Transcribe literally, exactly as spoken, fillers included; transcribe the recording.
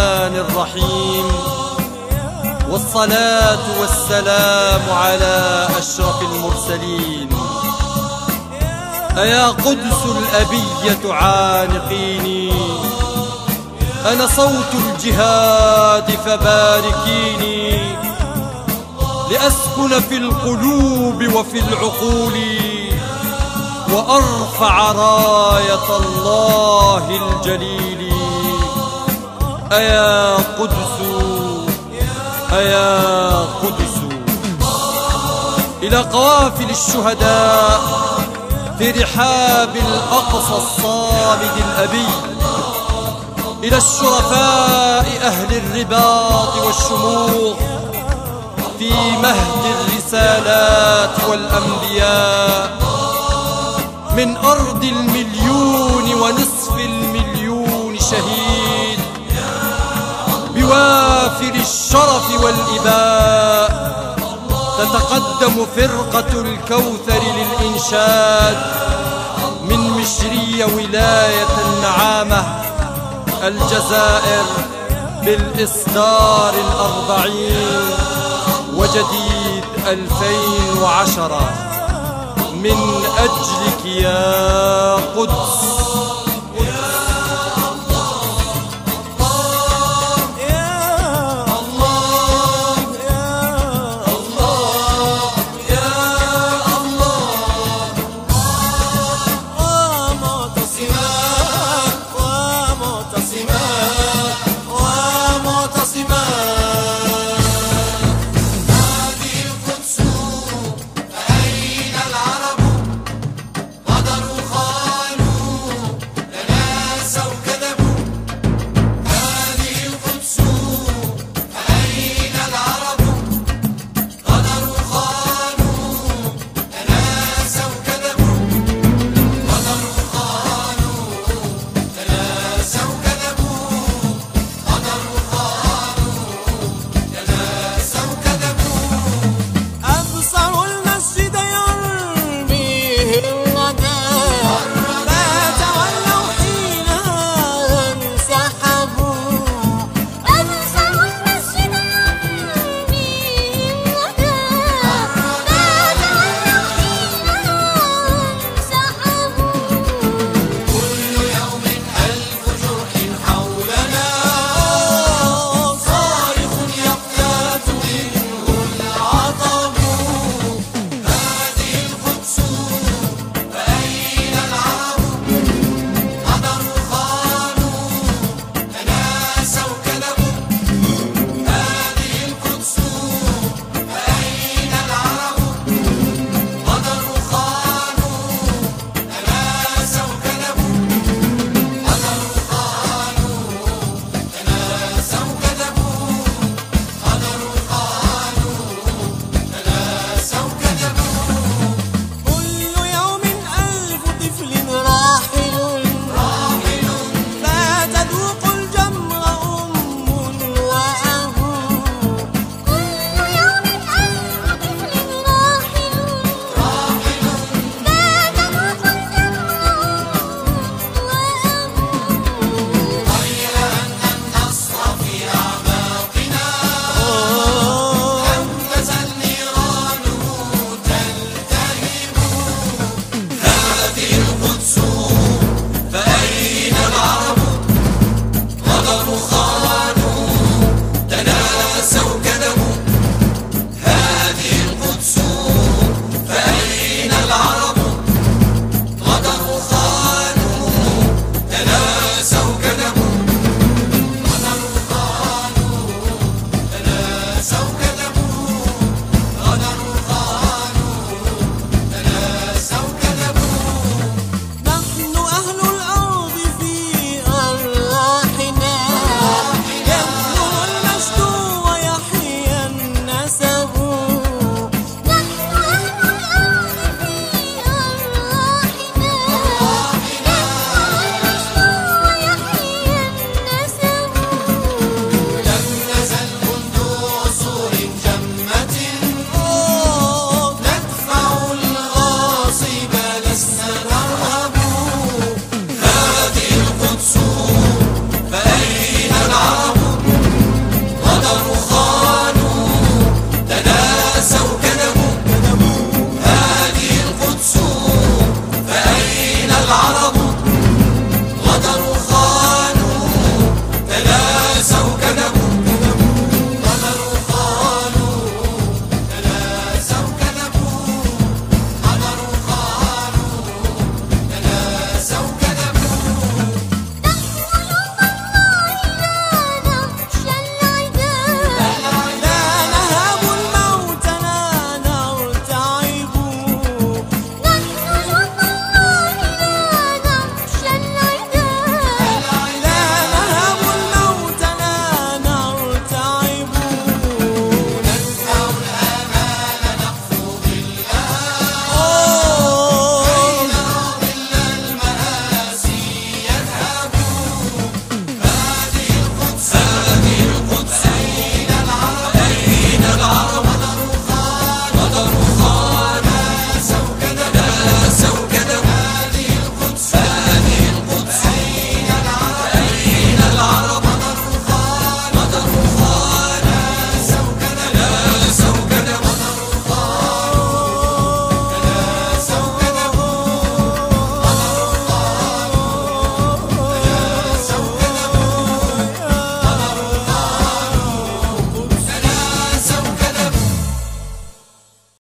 الرحمن الرحيم، والصلاة والسلام على أشرف المرسلين. أيا قدس الأبية عانقيني، أنا صوت الجهاد فباركيني، لأسكن في القلوب وفي العقول، وأرفع راية الله الجليل. أيا قدس أيا قدس، إلى قوافل الشهداء في رحاب الأقصى الصامد الأبي، إلى الشرفاء أهل الرباط والشموخ في مهد الرسالات والأنبياء، من أرض المليون ونصف المليون شهيد، بوافر الشرف والإباء تتقدم فرقة الكوثر للإنشاد من مشري ولاية النعامة الجزائر بالإصدار الأربعين وجديد ألفين وعشرة. من أجلك يا قدس